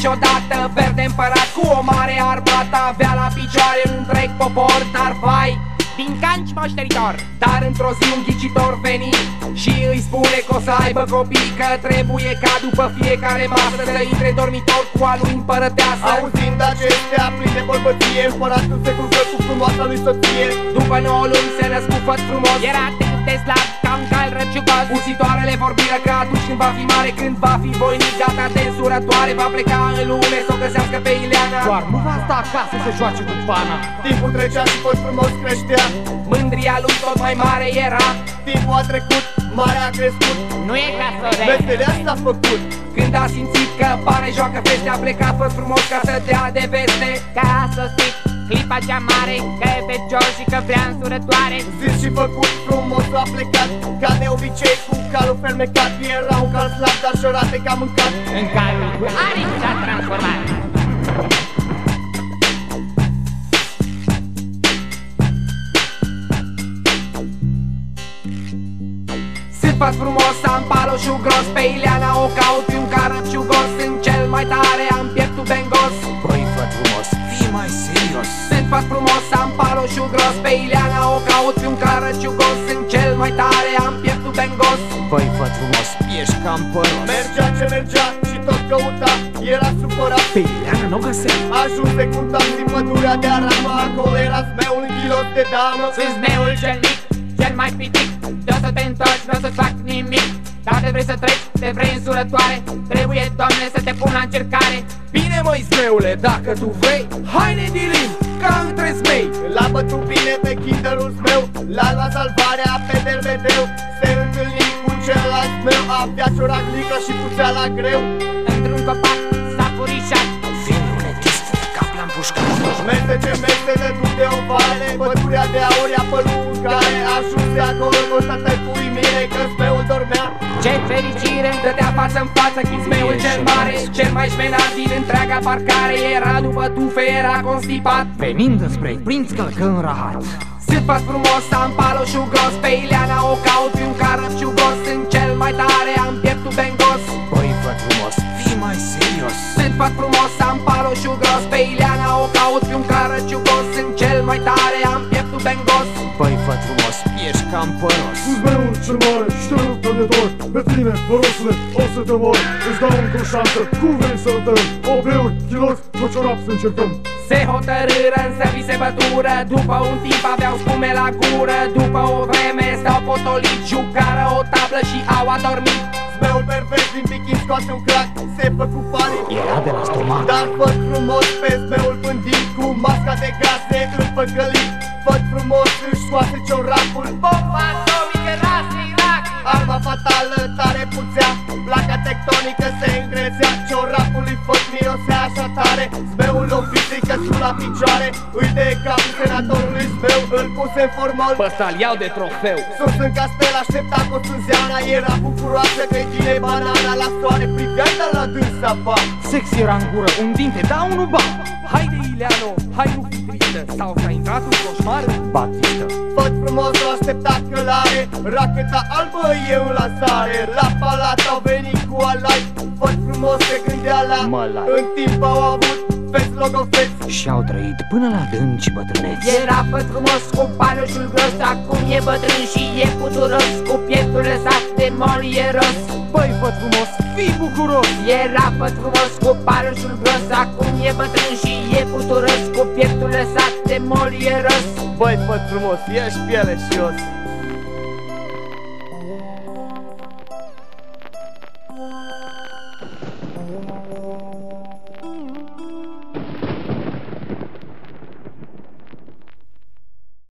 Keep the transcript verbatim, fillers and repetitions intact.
niciodată. Verde împărat cu o mare armată, avea la picioare un întreg popor. Dar vai, din canci moșteritor. dar într-o zi un ghicitor veni și îi spune că o să aibă copii, că trebuie ca după fiecare masă să intre dormitor cu a lui împărăteasă. Auzind acestea pline bărbăție, împăratul se culcă cu frumoasa lui soție. După nouă luni se născu făt frumos, Era atât de slab ca un cal răciugos. Usitoarele vorbiră că atunci când va fi mare, când va fi voinic, gata de însurătoare, va pleca în lume să o găsească pe Ileana. Doar nu va sta acasă să joace cu pana. Timpul trecea și făt frumos creștea. Mândria lui tot mai mare era. Timpul a trecut, marea a crescut, Nu e ca să meseria s-a făcut. Când a simțit că pane joacă feste, a plecat făt frumos ca să dea de veste. Ca a sosit clipa cea mare, că e fecior și că vrea însurătoare. Zis și făcut, frumos a plecat, ca de obicei cu calul fermecat. Era un cal slab, dar șorate ca mâncat. În calul cu aripi s-a transformat. Sunt făt frumos, am paloșul gros, pe Ileana o caut pe un carăciugos. Sunt cel mai tare, am pieptul bengos. Băi, făt frumos, fii mai serios. Sunt făt frumos, am paloșul gros, pe Ileana o caut pe un carăciugos. Sunt cel mai tare, am pieptul bengos. Băi, făt frumos, ești cam păros. Mergea ce mergea și tot căuta, era supărat. Pe Ileana n-o găsea. Ajunse cu tam din pădurea de aramă, acolo era zmeul în ghilot de damă. Sunt zmeul cel mic, cel mai pitic. De o să te întorci, nu o să-ți fac nimic. Dacă vrei să treci, te vrei însurătoare, trebuie, Doamne, să te pun la încercare. Bine, măi zmeule, dacă tu vrei, hai ne dilim ca între zmei. L-a bătut bine pe kinderul zmeu, l-a luat salvarea pe derbedeu. Se întâlni cu celălalt zmeu, avea cioraclică și puțea la greu. Într-un copac s-a furișat. Fiind lunetist, de cap l-am pușcat. Mestece, mestece, du de o vale, pădurea de aur i-a părut în care ajunse acolo, constată cu uimire că zmeul dormea. Ce fericire! Dădea față în față chismeul cel mare, cel mai șmenat din întreaga parcare. Era după tufe, era constipat, Venind înspre prinț călcă în rahat. sunt făt frumos, am paloșul gros, pe Ileana o caut pe un carăciugos. Sunt cel mai tare, am pieptul bengos. Băi, făt frumos, fii mai serios. Sunt făt frumos, am paloșul gros, pe Ileana o caut pe un carăciugos. Sunt cel mai tare, am pieptul bengos. Băi, făt frumos, ești cam păros. Zmeul cel mare și te rog tămător, pe tine, părosule, o să te mor. Îți dau încă o șansă, cum vrei să-l dăm? Obeuri, chiloți, cociorap să încercăm. Se hotărâră, însă vi se bătură. După un timp aveau spume la gură. După o vreme s-au potolit, jucară o tablă și au adormit. Zmeul pervers din bichin scoase un crac, se făcu panic. Era de la stomac. Dar făt frumos pe zmeul pândit, cu masca de gaze îl păcălit. Făt frumos își scoase ciorapul, Bomba atomică rasă Irak. arma fatală tare puțea, placa tectonică se încrețea. Ciorapul lui făt mirosea așa tare, zmeul o fizică sus la picioare. Uite capul senatorului zmeu, îl puse în formol, Să-l iau de trofeu. sus în castel aștepta cu Sânzeana. Era bucuroasă că-i tine banana la soare, priveai dar la dânsa ba. Sex era în gură, un dinte, da, unul ba. Haide, Ileano, hai nu fi tristă, sau s-a intrat un coșmar. Batistă. Făt frumos o aștepta călare, racheta albă e în lansare. La palat au venit cu alai, făt frumos se gândea la Mălai. În timp au avut feți logofeți. Și-au trăit până la dânci bătrâneți. Era făt frumos cu paloșul gros, acum e bătrân și e puturos, cu pieptul lăsat de molieros. Băi, făt frumos, fii bucuros. Era făt frumos cu paloșul gros, acum e bătrân și e puturos, cu pieptul lăsat de molieros. Băi, făt frumos, ești piele și os.